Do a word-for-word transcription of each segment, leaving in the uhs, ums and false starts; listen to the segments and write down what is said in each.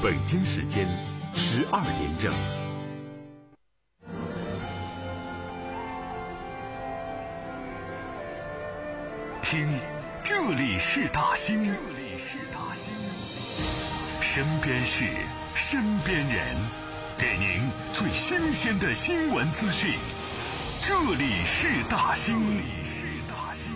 北京时间十二点整。听，这里是大兴，这里是大兴，身边事，身边人，给您最新鲜的新闻资讯。这里是大兴，这里是大兴。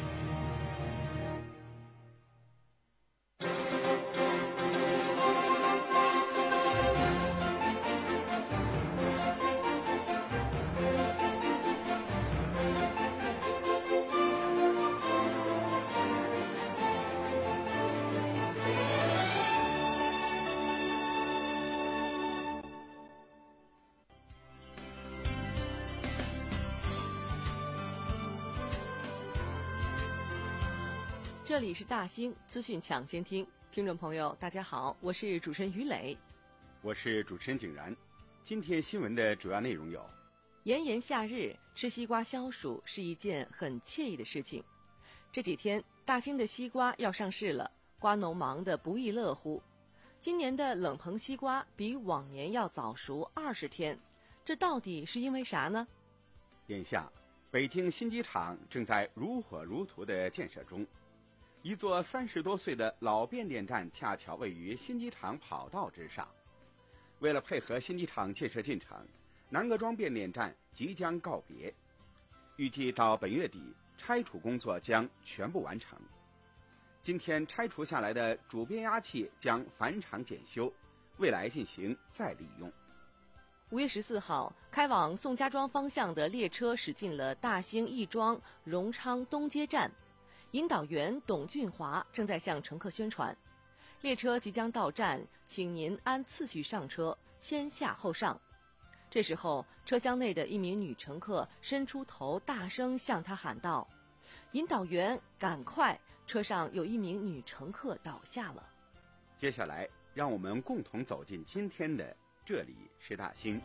这里是大兴资讯抢先听，听众朋友大家好，我是主持人于磊， 我是主持人景然。今天新闻的主要内容有： 炎炎夏日，吃西瓜消暑是一件很惬意的事情。这几天大兴的西瓜要上市了，瓜农忙得不亦乐乎。今年的冷棚西瓜比往年要早熟二十天，这到底是因为啥呢？ 眼下北京新机场正在如火如荼的建设中，一座三十多岁的老变电站恰巧位于新机场跑道之上。为了配合新机场建设进程，南各庄变电站即将告别，预计到本月底拆除工作将全部完成。今天拆除下来的主变压器将返厂检修，未来进行再利用。 五月十四号，开往宋家庄方向的列车驶进了大兴亦庄荣昌东街站，引导员董俊华正在向乘客宣传，列车即将到站，请您按次序上车，先下后上。这时候，车厢内的一名女乘客伸出头，大声向他喊道：“引导员，赶快！车上有一名女乘客倒下了。” 接下来，让我们共同走进今天的这里是大兴。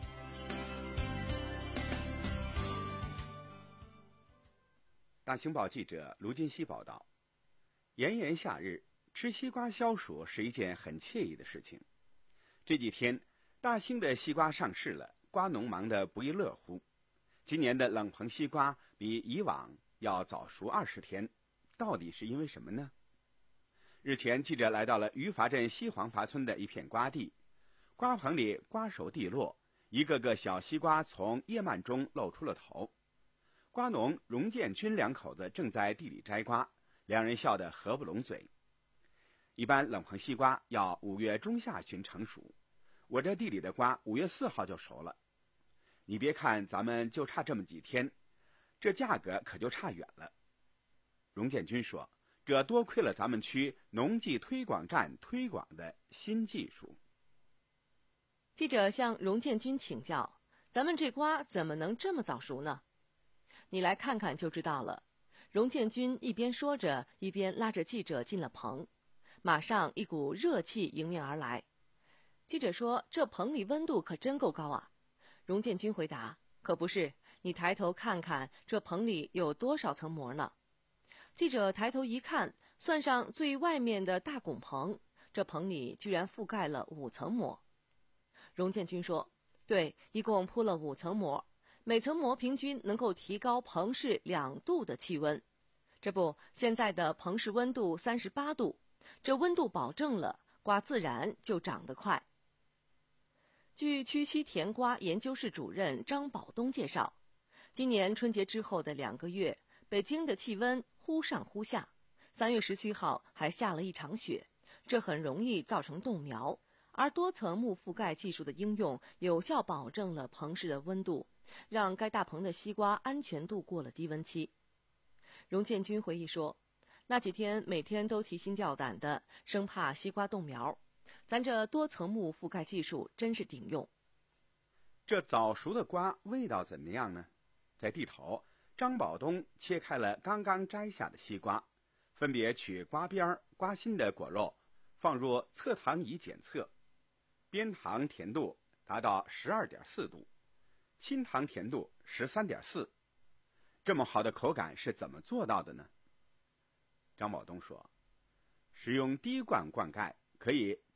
大兴报记者卢金熙报道：炎炎夏日，吃西瓜消暑是一件很惬意的事情。这几天，大兴的西瓜上市了，瓜农忙得不亦乐乎。今年的冷棚西瓜比以往要早熟二十天，到底是因为什么呢？日前，记者来到了余华镇西黄陂村的一片瓜地，瓜棚里瓜熟蒂落，一个个小西瓜从叶蔓中露出了头。瓜农荣建军两口子正在地里摘瓜，两人笑得合不拢嘴。一般冷棚西瓜要五月中下旬成熟，我这地里的瓜五月四号就熟了。你别看咱们就差这么几天，这价格可就差远了。荣建军说，这多亏了咱们区农技推广站推广的新技术。 记者向荣建军请教，咱们这瓜怎么能这么早熟呢？你来看看就知道了。荣建军一边说着，一边拉着记者进了棚。马上一股热气迎面而来。记者说，这棚里温度可真够高啊。荣建军回答，可不是，你抬头看看这棚里有多少层膜呢？记者抬头一看，算上最外面的大拱棚，这棚里居然覆盖了五层膜。荣建军说，对，一共铺了五层膜，每层膜平均能够提高棚室两度的气温。这不，现在的棚室温度三十八度，这温度保证了，瓜自然就长得快。据区西甜瓜研究室主任张宝东介绍，今年春节之后的两个月，北京的气温忽上忽下，三月十七号还下了一场雪，这很容易造成冻苗。而多层幕覆盖技术的应用，有效保证了棚室的温度，让该大棚的西瓜安全度过了低温期。荣建军回忆说，那几天每天都提心吊胆的，生怕西瓜冻苗，咱这多层幕覆盖技术真是顶用。 这早熟的瓜味道怎么样呢？在地头，张宝东切开了刚刚摘下的西瓜，分别取瓜边、瓜心的果肉，放入测糖仪检测，边糖甜度达到 十二点四 度，心糖甜度 十三点四。这么好的口感是怎么做到的呢？张宝东说，使用滴灌灌溉可以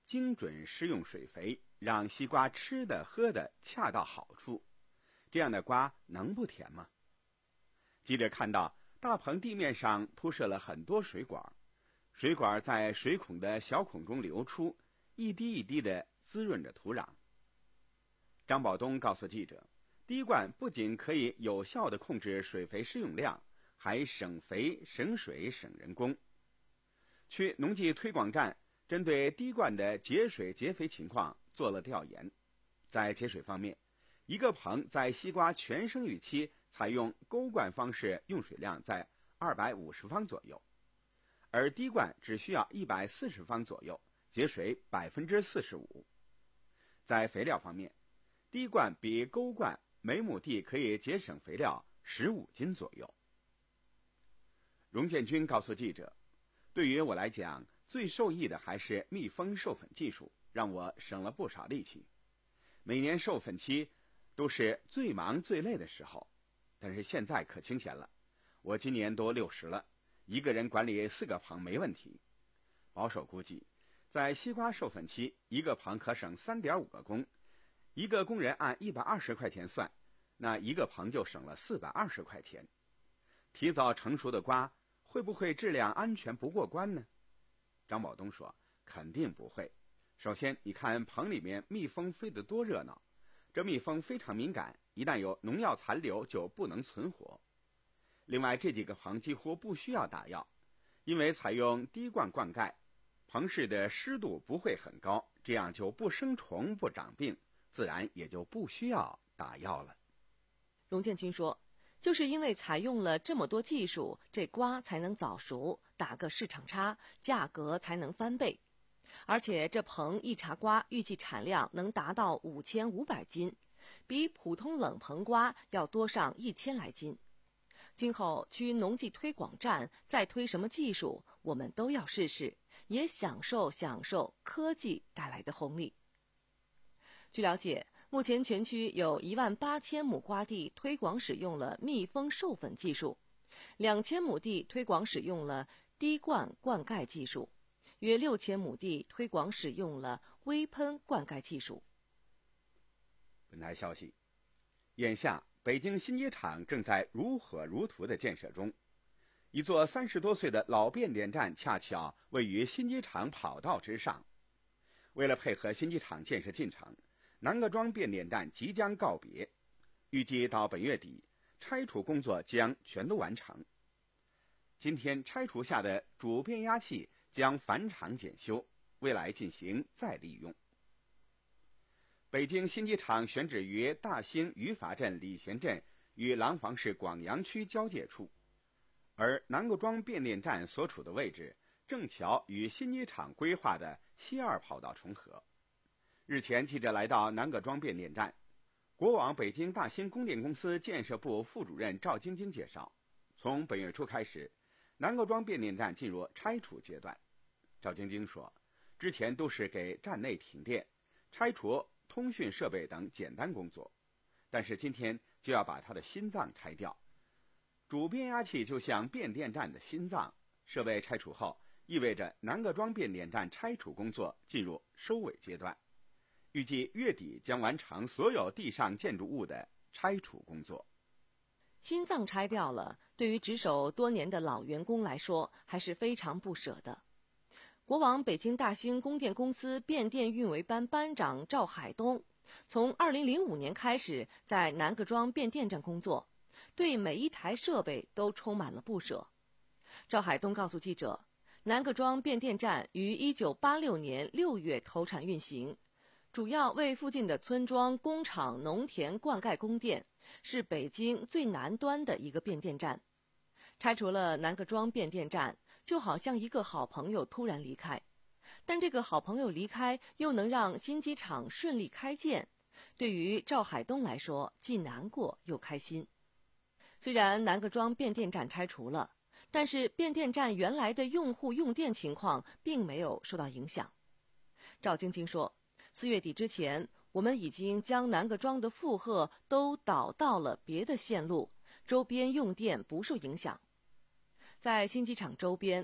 精准施用水肥，让西瓜吃的喝的恰到好处，这样的瓜能不甜吗？记者看到大棚地面上铺设了很多水管，水管在水孔的小孔中流出，一滴一滴地滋润着土壤。张宝东告诉记者，滴灌不仅可以有效地控制水肥施用量，还省肥、省水、省人工。去农技推广站针对滴灌的节水节肥情况做了调研。在节水方面，一个棚在西瓜全生育期采用钩灌方式，用水量在二百五十方左右，而滴灌只需要一百四十方左右，节水 百分之四十五。 在肥料方面，滴灌比钩灌每亩地可以节省肥料十五斤左右。荣建军告诉记者，对于我来讲，最受益的还是蜜蜂授粉技术，让我省了不少力气。每年授粉期都是最忙最累的时候，但是现在可清闲了。我今年都六十了，一个人管理四个棚没问题。保守估计，在西瓜授粉期，一个棚可省 三点五个工，一个工人按一百二十块钱算，那一个棚就省了四百二十块钱。提早成熟的瓜会不会质量安全不过关呢？张宝东说，肯定不会。首先，你看棚里面蜜蜂飞得多热闹，这蜜蜂非常敏感，一旦有农药残留就不能存活。另外，这几个棚几乎不需要打药，因为采用滴灌灌溉，棚室的湿度不会很高，这样就不生虫不长病，自然也就不需要打药了。 荣建军说，就是因为采用了这么多技术，这瓜才能早熟，打个市场差，价格才能翻倍。而且这棚一茬瓜预计产量能达到五千五百斤，比普通冷棚瓜要多上一千来斤。今后去农技推广站再推什么技术，我们都要试试，也享受享受科技带来的红利。据了解，目前全区有一万八千亩瓜地推广使用了蜜蜂授粉技术，两千亩地推广使用了滴灌灌溉技术，约六千亩地推广使用了微喷灌溉技术。 本台消息，眼下北京新机场正在如火如荼的建设中，一座三十多岁的老变电站恰巧位于新机场跑道之上。为了配合新机场建设进程，南各庄变电站即将告别，预计到本月底，拆除工作将全都完成。今天拆除下的主变压器将返厂检修，未来进行再利用。北京新机场选址于大兴余法镇礼贤镇与廊坊市广阳区交界处，而南各庄变电站所处的位置正巧与新机场规划的西二跑道重合。日前，记者来到南各庄变电站，国网北京大兴供电公司建设部副主任赵晶晶介绍，从本月初开始，南各庄变电站进入拆除阶段。赵晶晶说，之前都是给站内停电、拆除通讯设备等简单工作，但是今天就要把它的心脏拆掉。主变压器就像变电站的心脏，设备拆除后，意味着南各庄变电站拆除工作进入收尾阶段。预计月底将完成所有地上建筑物的拆除工作。 心脏拆掉了，对于值守多年的老员工来说还是非常不舍的。国网北京大兴供电公司变电运维班班长赵海东，从二零零五年开始在南各庄变电站工作，对每一台设备都充满了不舍。赵海东告诉记者，南各庄变电站于一九八六年六月投产运行，主要为附近的村庄、工厂、农田灌溉供电，是北京最南端的一个变电站。拆除了南各庄变电站，就好像一个好朋友突然离开，但这个好朋友离开又能让新机场顺利开建，对于赵海东来说既难过又开心。虽然南各庄变电站拆除了，但是变电站原来的用户用电情况并没有受到影响。赵晶晶说，四月底之前，我们已经将南各庄的负荷都导到了别的线路，周边用电不受影响。在新机场周边，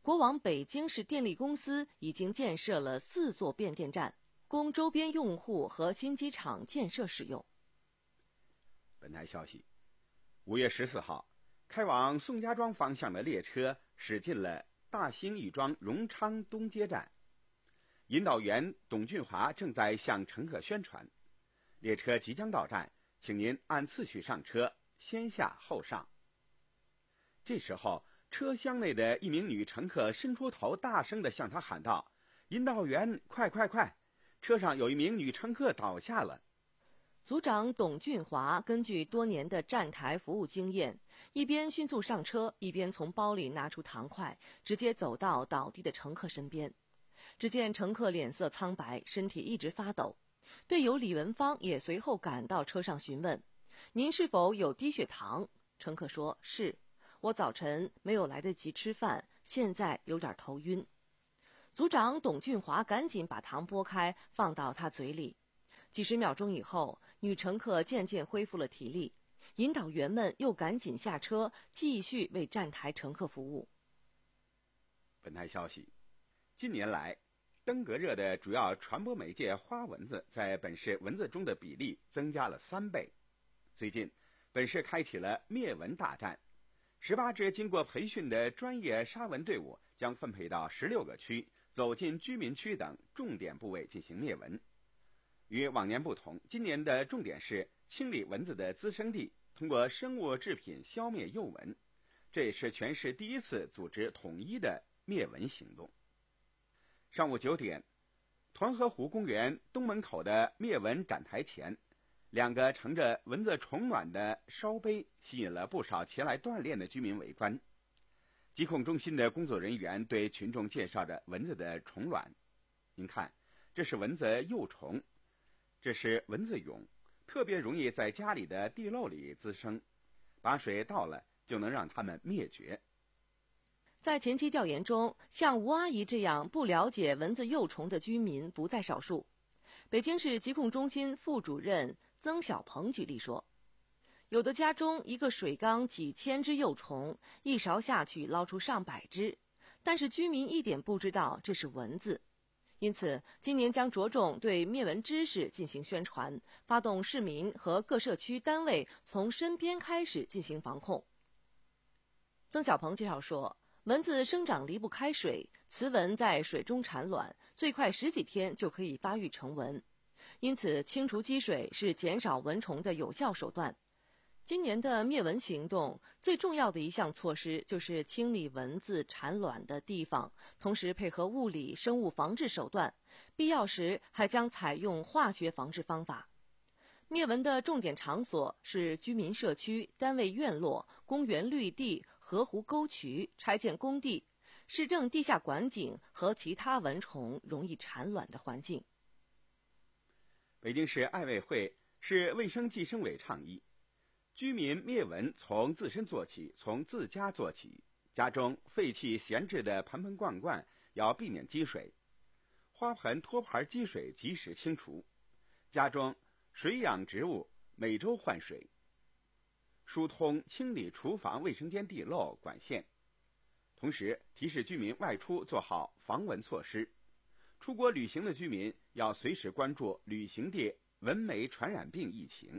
国网北京市电力公司已经建设了四座变电站，供周边用户和新机场建设使用。 本台消息，五月十四号，开往宋家庄方向的列车驶进了大兴亦庄荣昌东街站，引导员董俊华正在向乘客宣传，列车即将到站，请您按次序上车，先下后上。这时候，车厢内的一名女乘客伸出头，大声地向他喊道：“引导员，快快快！车上有一名女乘客倒下了。” 组长董俊华根据多年的站台服务经验，一边迅速上车，一边从包里拿出糖块，直接走到倒地的乘客身边。只见乘客脸色苍白，身体一直发抖。队友李文芳也随后赶到车上询问：“您是否有低血糖？”乘客说：“是。我早晨没有来得及吃饭，现在有点头晕。”组长董俊华赶紧把糖拨开，放到他嘴里。几十秒钟以后，女乘客渐渐恢复了体力，引导员们又赶紧下车，继续为站台乘客服务。 本台消息，近年来，登革热的主要传播媒介花蚊子在本市蚊子中的比例增加了三倍。最近，本市开启了灭蚊大战。十八支经过培训的专业杀蚊队伍将分配到十六个区，走进居民区等重点部位进行灭蚊。与往年不同，今年的重点是清理蚊子的滋生地，通过生物制品消灭幼蚊。这也是全市第一次组织统一的灭蚊行动。上午九点，团河湖公园东门口的灭蚊展台前，两个盛着蚊子虫卵的烧杯吸引了不少前来锻炼的居民围观。疾控中心的工作人员对群众介绍着蚊子的虫卵。您看，这是蚊子幼虫，这是蚊子蛹，特别容易在家里的地漏里滋生，把水倒了就能让它们灭绝。 在前期调研中，像吴阿姨这样不了解蚊子幼虫的居民不在少数。北京市疾控中心副主任曾小鹏举例说，有的家中一个水缸几千只幼虫，一勺下去捞出上百只，但是居民一点不知道这是蚊子。因此，今年将着重对灭蚊知识进行宣传，发动市民和各社区单位从身边开始进行防控。曾小鹏介绍说，蚊子生长离不开水，雌蚊在水中产卵，最快十几天就可以发育成蚊。因此，清除积水是减少蚊虫的有效手段。今年的灭蚊行动最重要的一项措施就是清理蚊子产卵的地方，同时配合物理生物防治手段，必要时还将采用化学防治方法。灭蚊的重点场所是居民社区、单位院落、公园绿地、河湖沟渠、拆建工地、市政地下管井和其他蚊虫容易产卵的环境。 北京市爱卫会、市卫生计生委倡议，居民灭蚊从自身做起，从自家做起。家中废弃闲置的盆盆罐罐要避免积水，花盆托盘积水及时清除。家中水养植物每周换水，疏通清理厨房卫生间地漏管线。同时提示居民外出做好防蚊措施。出国旅行的居民要随时关注旅行地蚊媒传染病疫情。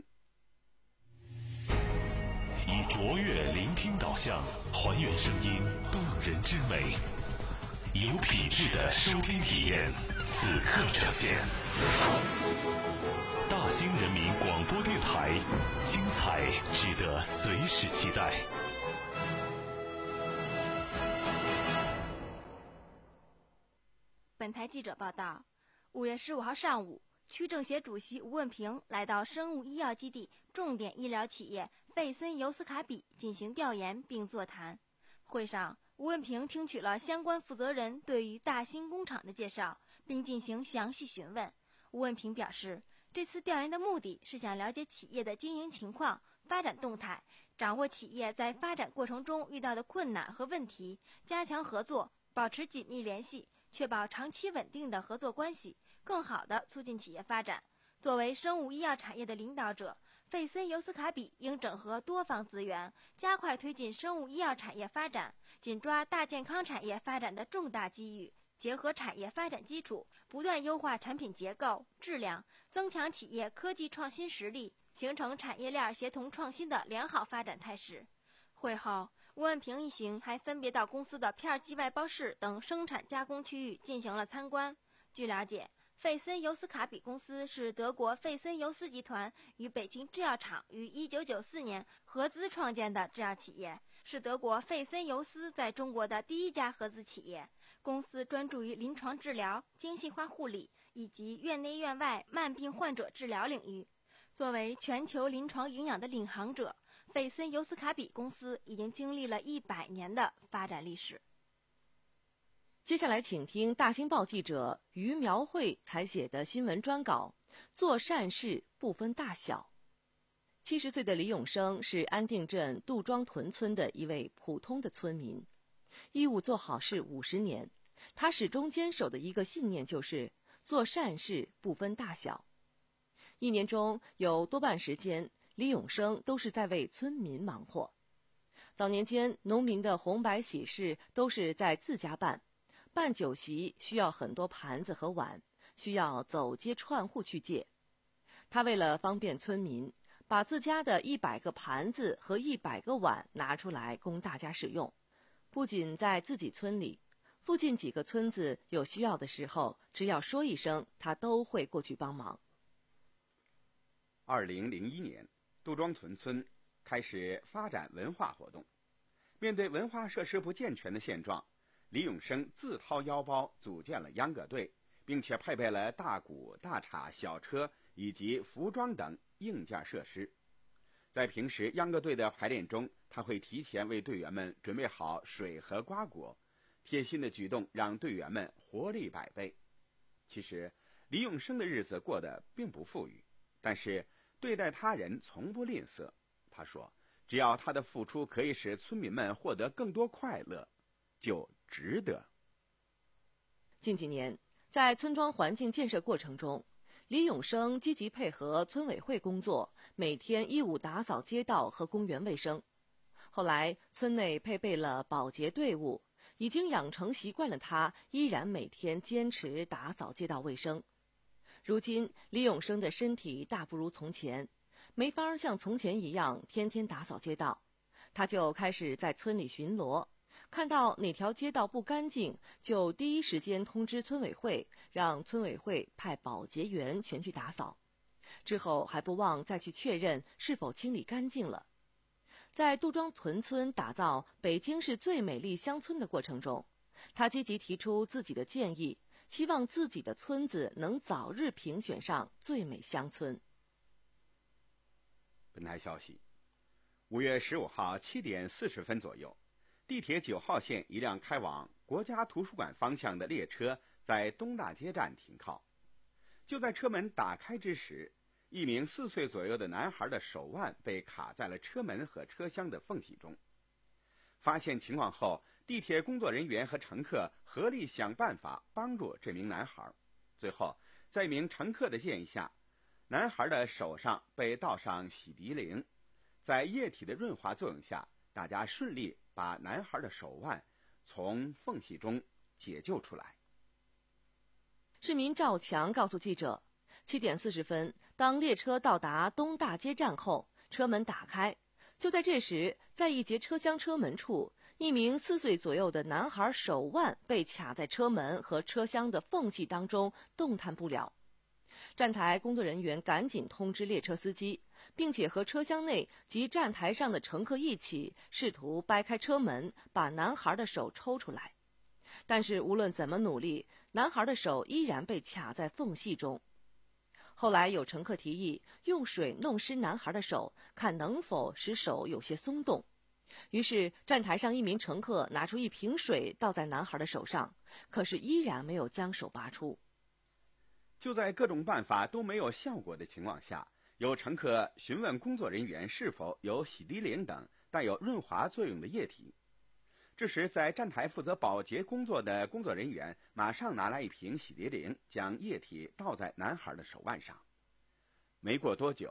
以卓越聆听导向，还原声音动人之美，有品质的收听体验，此刻呈现。大兴人民广播电台，精彩值得随时期待。 本台记者报道，五月十五号上午，区政协主席吴问平来到生物医药基地重点医疗企业贝森尤斯卡比进行调研并座谈。会上，吴问平听取了相关负责人对于大兴工厂的介绍，并进行详细询问。吴问平表示，这次调研的目的是想了解企业的经营情况、发展动态，掌握企业在发展过程中遇到的困难和问题，加强合作，保持紧密联系，确保长期稳定的合作关系，更好地促进企业发展。作为生物医药产业的领导者， 费森尤斯卡比应整合多方资源，加快推进生物医药产业发展，紧抓大健康产业发展的重大机遇，结合产业发展基础，不断优化产品结构、质量，增强企业科技创新实力，形成产业链协同创新的良好发展态势。会后，吴文平一行还分别到公司的片剂外包室等生产加工区域进行了参观。据了解，费森尤斯卡比公司是德国费森尤斯集团与北京制药厂于一九九四年合资创建的制药企业，是德国费森尤斯在中国的第一家合资企业。公司专注于临床治疗、精细化护理以及院内院外慢病患者治疗领域。作为全球临床营养的领航者，费森尤斯卡比公司已经经历了一百年的发展历史。 接下来请听大新报记者于苗慧采写的新闻专稿，做善事不分大小。七十岁的李永生是安定镇杜庄屯村的一位普通的村民，义务做好事五十年，他始终坚守的一个信念就是做善事不分大小。一年中有多半时间，李永生都是在为村民忙活。早年间，农民的红白喜事都是在自家办，办酒席需要很多盘子和碗，需要走街串户去借。他为了方便村民，把自家的一百个盘子和一百个碗拿出来供大家使用。不仅在自己村里，附近几个村子有需要的时候，只要说一声，他都会过去帮忙。 二零零一年，杜庄屯村开始发展文化活动。面对文化设施不健全的现状，李永生自掏腰包组建了秧歌队，并且配备了大鼓、大镲、小车以及服装等硬件设施。在平时秧歌队的排练中，他会提前为队员们准备好水和瓜果，贴心的举动让队员们活力百倍。其实，李永生的日子过得并不富裕，但是对待他人从不吝啬。他说，只要他的付出可以使村民们获得更多快乐，就值得。 近几年，在村庄环境建设过程中，李永生积极配合村委会工作，每天义务打扫街道和公园卫生。后来，村内配备了保洁队伍，已经养成习惯了他依然每天坚持打扫街道卫生。如今，李永生的身体大不如从前，没法像从前一样天天打扫街道，他就开始在村里巡逻，看到哪条街道不干净，就第一时间通知村委会，让村委会派保洁员前去打扫。之后还不忘再去确认是否清理干净了。在杜庄屯村打造北京市最美丽乡村的过程中，他积极提出自己的建议，希望自己的村子能早日评选上最美乡村。 本台消息，五月十五号七点四十分左右，地铁九号线一辆开往国家图书馆方向的列车在东大街站停靠。就在车门打开之时，一名四岁左右的男孩的手腕被卡在了车门和车厢的缝隙中。发现情况后，地铁工作人员和乘客合力想办法帮助这名男孩。最后，在一名乘客的建议下，男孩的手上被倒上洗涤灵，在液体的润滑作用下，大家顺利把男孩的手腕从缝隙中解救出来。 市民赵强告诉记者，七点四十分，当列车到达东大街站后，车门打开。就在这时，在一节车厢车门处，一名四岁左右的男孩手腕被卡在车门和车厢的缝隙当中，动弹不了。站台工作人员赶紧通知列车司机，并且和车厢内及站台上的乘客一起试图掰开车门，把男孩的手抽出来。但是无论怎么努力，男孩的手依然被卡在缝隙中。后来有乘客提议用水弄湿男孩的手，看能否使手有些松动。于是站台上一名乘客拿出一瓶水倒在男孩的手上，可是依然没有将手拔出。 就在各种办法都没有效果的情况下，有乘客询问工作人员是否有洗涤灵等带有润滑作用的液体。这时，在站台负责保洁工作的工作人员马上拿来一瓶洗涤灵，将液体倒在男孩的手腕上。没过多久，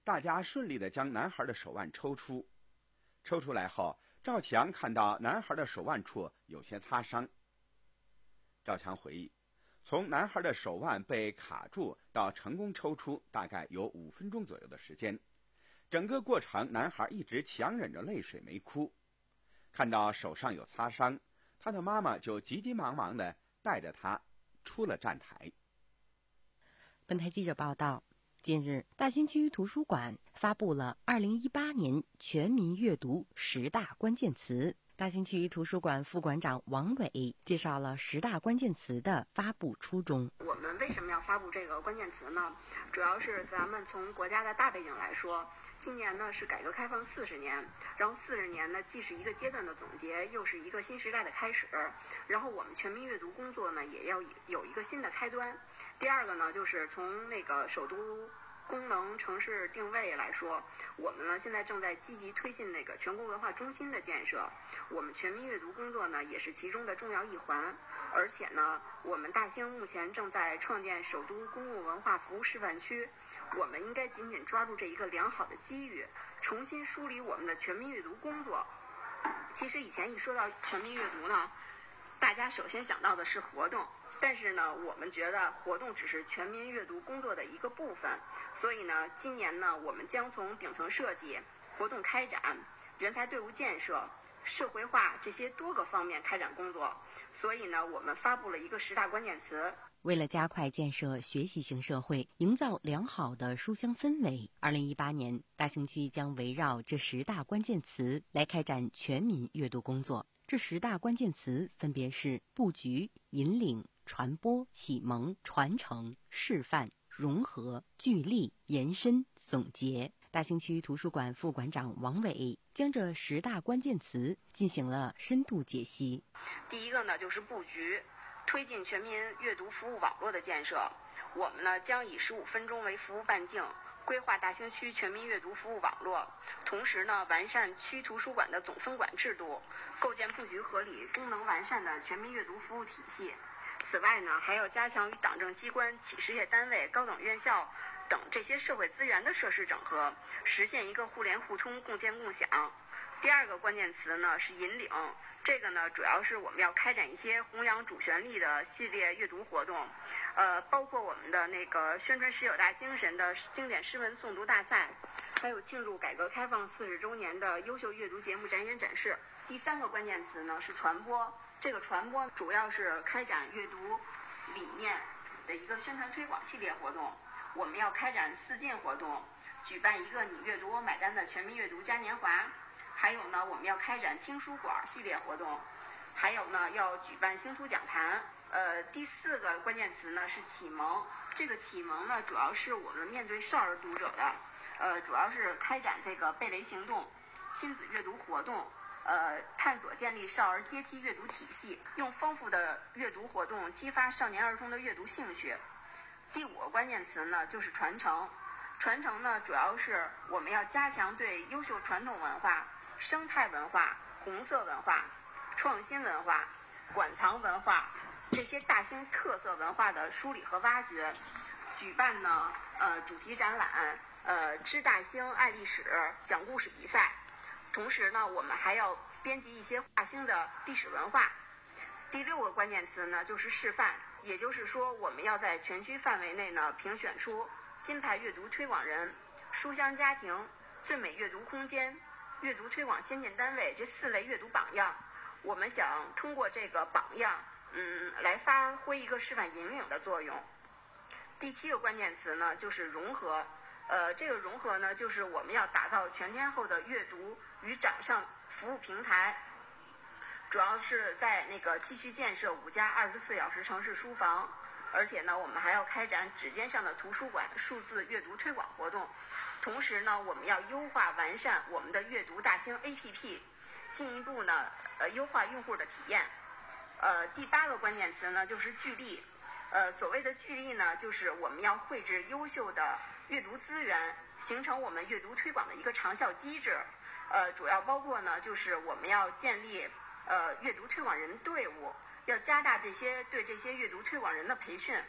大家顺利地将男孩的手腕抽出。抽出来后，赵强看到男孩的手腕处有些擦伤。赵强回忆，从男孩的手腕被卡住到成功抽出，大概有五分钟左右的时间。整个过程，男孩一直强忍着泪水没哭。看到手上有擦伤，他的妈妈就急急忙忙地带着他出了站台。 本台记者报道，近日，大兴区图书馆发布了二零一八年全民阅读十大关键词。大兴区图书馆副馆长王伟介绍了十大关键词的发布初衷。 我们为什么要发布这个关键词呢？主要是咱们从国家的大背景来说，今年呢是改革开放四十年，然后四十年呢既是一个阶段的总结，又是一个新时代的开始。然后我们全民阅读工作呢也要有一个新的开端。第二个呢，就是从那个首都功能城市定位来说，我们呢现在正在积极推进那个全国文化中心的建设，我们全民阅读工作呢也是其中的重要一环。而且呢，我们大兴目前正在创建首都公共文化服务示范区，我们应该紧紧抓住这一个良好的机遇，重新梳理我们的全民阅读工作。其实以前一说到全民阅读呢，大家首先想到的是活动，但是呢，我们觉得活动只是全民阅读工作的一个部分，所以呢，今年呢，我们将从顶层设计、活动开展、人才队伍建设、社会化这些多个方面开展工作。所以呢，我们发布了一个十大关键词。 为了加快建设学习型社会，营造良好的书香氛围，二零一八年，大兴区将围绕这十大关键词来开展全民阅读工作。这十大关键词分别是布局、引领、传播、启蒙、传承、示范、融合、聚力、延伸、总结。大兴区图书馆副馆长王伟将这十大关键词进行了深度解析。 第一个呢，就是布局，推进全民阅读服务网络的建设。我们呢将以十五分钟为服务半径，规划大兴区全民阅读服务网络，同时呢完善区图书馆的总分管制度，构建布局合理、功能完善的全民阅读服务体系。此外呢，还要加强与党政机关、企事业单位、高等院校等这些社会资源的设施整合，实现一个互联互通、共建共享。第二个关键词呢是引领，这个呢主要是我们要开展一些弘扬主旋律的系列阅读活动，呃，包括我们的那个宣传十九大精神的经典诗文诵读大赛，还有庆祝改革开放四十周年的优秀阅读节目展演展示。第三个关键词呢是传播，这个传播主要是开展阅读理念的一个宣传推广系列活动。我们要开展四进活动，举办一个你阅读我买单的全民阅读嘉年华。还有呢，我们要开展听书馆系列活动，还有呢，要举办星图讲坛。呃，第四个关键词呢是启蒙。这个启蒙呢，主要是我们面对少儿读者的，呃，主要是开展这个贝雷行动、亲子阅读活动，呃，探索建立少儿阶梯阅读体系，用丰富的阅读活动激发少年儿童的阅读兴趣。第五个关键词呢就是传承。传承呢，主要是我们要加强对优秀传统文化、生态文化、红色文化、创新文化、馆藏文化这些大兴特色文化的梳理和挖掘，举办呢呃主题展览，呃知大兴爱历史讲故事比赛。同时呢，我们还要编辑一些大兴的历史文化。第六个关键词呢就是示范，也就是说我们要在全区范围内呢评选出金牌阅读推广人、书香家庭、最美阅读空间、阅读推广先进单位这四类阅读榜样。我们想通过这个榜样，嗯，来发挥一个示范引领的作用。第七个关键词呢，就是融合。呃，这个融合呢，就是我们要打造全天候的阅读与掌上服务平台，主要是在那个继续建设五家二十四小时城市书房。而且呢，我们还要开展指尖上的图书馆数字阅读推广活动。同时呢，我们要优化完善我们的阅读大兴 A P P， 进一步呢，呃，优化用户的体验。呃，第八个关键词呢，就是聚力。呃，所谓的聚力呢，就是我们要绘制优秀的阅读资源，形成我们阅读推广的一个长效机制。呃，主要包括呢，就是我们要建立呃阅读推广人队伍。要加大这些对这些阅读推广人的培训，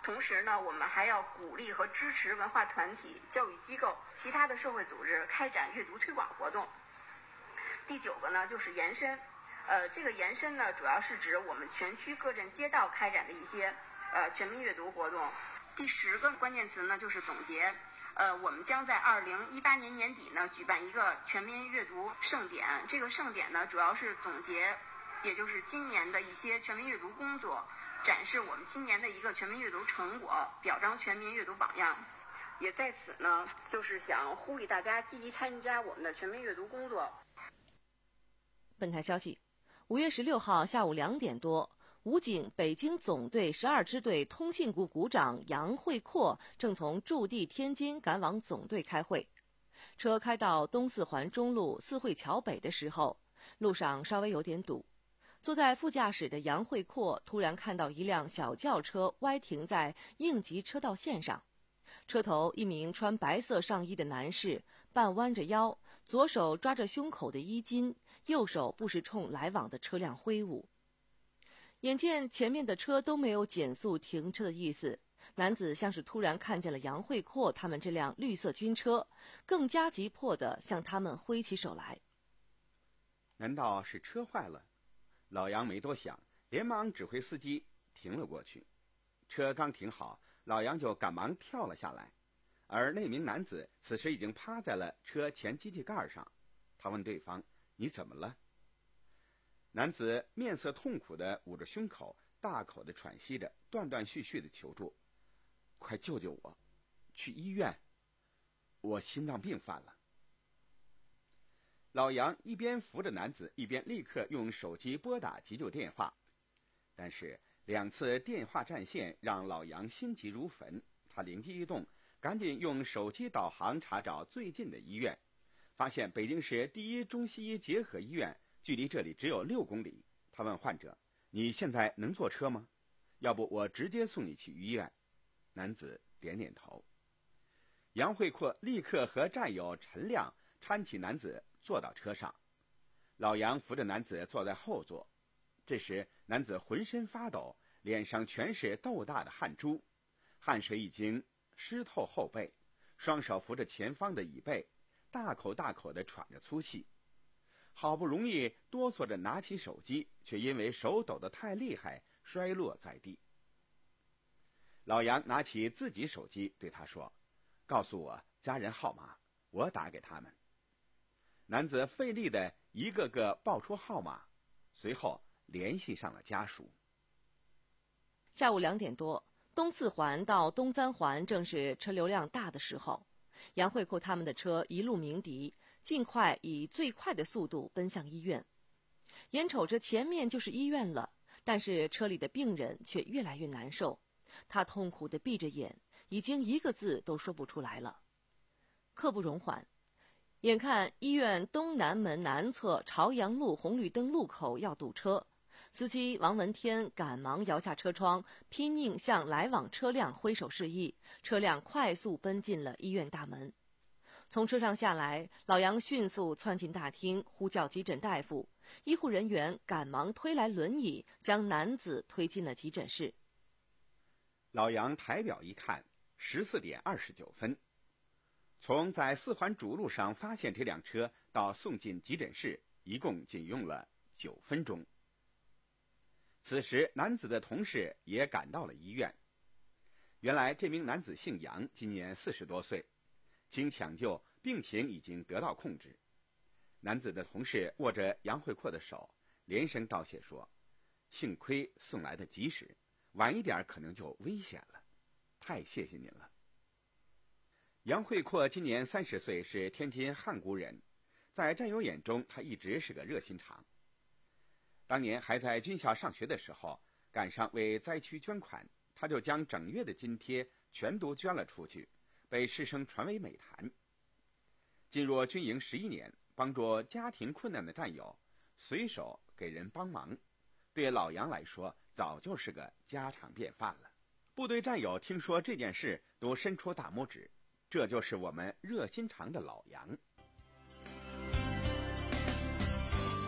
同时呢，我们还要鼓励和支持文化团体、教育机构、其他的社会组织开展阅读推广活动。第九个呢，就是延伸。呃，这个延伸呢，主要是指我们全区各镇街道开展的一些呃全民阅读活动。第十个关键词呢，就是总结。呃，我们将在二零一八年年底呢举办一个全民阅读盛典。这个盛典呢，主要是总结，也就是今年的一些全民阅读工作，展示我们今年的一个全民阅读成果，表彰全民阅读榜样。也在此呢，就是想呼吁大家积极参加我们的全民阅读工作。 本台消息，五月十六号下午两点多，武警北京总队十二支队通信股股长杨会阔正从驻地天津赶往总队开会。车开到东四环中路四惠桥北的时候，路上稍微有点堵。坐在副驾驶的杨会阔突然看到一辆小轿车歪停在应急车道线上，车头一名穿白色上衣的男士半弯着腰，左手抓着胸口的衣襟，右手不时冲来往的车辆挥舞。眼见前面的车都没有减速停车的意思，男子像是突然看见了杨会阔他们这辆绿色军车，更加急迫地向他们挥起手来。 难道是车坏了？老杨没多想，连忙指挥司机停了过去。车刚停好，老杨就赶忙跳了下来，而那名男子此时已经趴在了车前机器盖上。他问对方：“你怎么了？”男子面色痛苦地捂着胸口，大口地喘息着，断断续续地求助：“快救救我，去医院，我心脏病犯了。”老杨一边扶着男子，一边立刻用手机拨打急救电话。但是两次电话占线让老杨心急如焚，他灵机一动，赶紧用手机导航查找最近的医院，发现北京市第一中西医结合医院距离这里只有六公里。他问患者：“你现在能坐车吗？要不我直接送你去医院。”男子点点头。杨会阔立刻和战友陈亮搀起男子坐到车上，老杨扶着男子坐在后座。这时男子浑身发抖，脸上全是豆大的汗珠，汗水已经湿透后背，双手扶着前方的椅背，大口大口地喘着粗气。好不容易哆嗦着拿起手机，却因为手抖得太厉害摔落在地。老杨拿起自己手机对他说：“告诉我家人号码，我打给他们。”男子费力地一个个报出号码，随后联系上了家属。 下午两点多，东四环到东三环正是车流量大的时候，杨会阔他们的车一路鸣笛，尽快以最快的速度奔向医院。眼瞅着前面就是医院了，但是车里的病人却越来越难受，他痛苦地闭着眼，已经一个字都说不出来了。刻不容缓，眼看医院东南门南侧朝阳路红绿灯路口要堵车，司机王文天赶忙摇下车窗，拼命向来往车辆挥手示意，车辆快速奔进了医院大门。从车上下来，老杨迅速窜进大厅，呼叫急诊大夫，医护人员赶忙推来轮椅，将男子推进了急诊室。 老杨抬表一看，十四点二十九分。从在四环主路上发现这辆车到送进急诊室，一共仅用了九分钟。此时男子的同事也赶到了医院。原来这名男子姓杨，今年四十多岁，经抢救，病情已经得到控制。男子的同事握着杨会阔的手，连声道谢说：“幸亏送来的及时，晚一点可能就危险了，太谢谢您了。”杨会阔今年三十岁，是天津汉沽人，在战友眼中他一直是个热心肠。当年还在军校上学的时候，赶上为灾区捐款，他就将整月的津贴全都捐了出去，被师生传为美谈。进入军营十一年，帮助家庭困难的战友，随手给人帮忙，对老杨来说早就是个家常便饭了。部队战友听说这件事都伸出大拇指，这就是我们热心肠的老杨。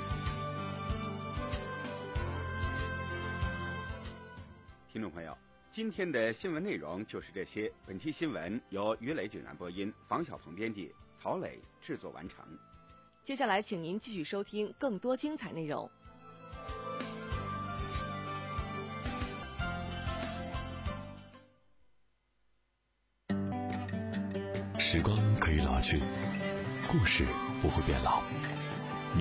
听众朋友， 今天的新闻内容就是这些。本期新闻由于磊、景南播音，房小鹏编辑，曹磊制作完成。 接下来，请您继续收听更多精彩内容。 时光可以老去，故事不会变老。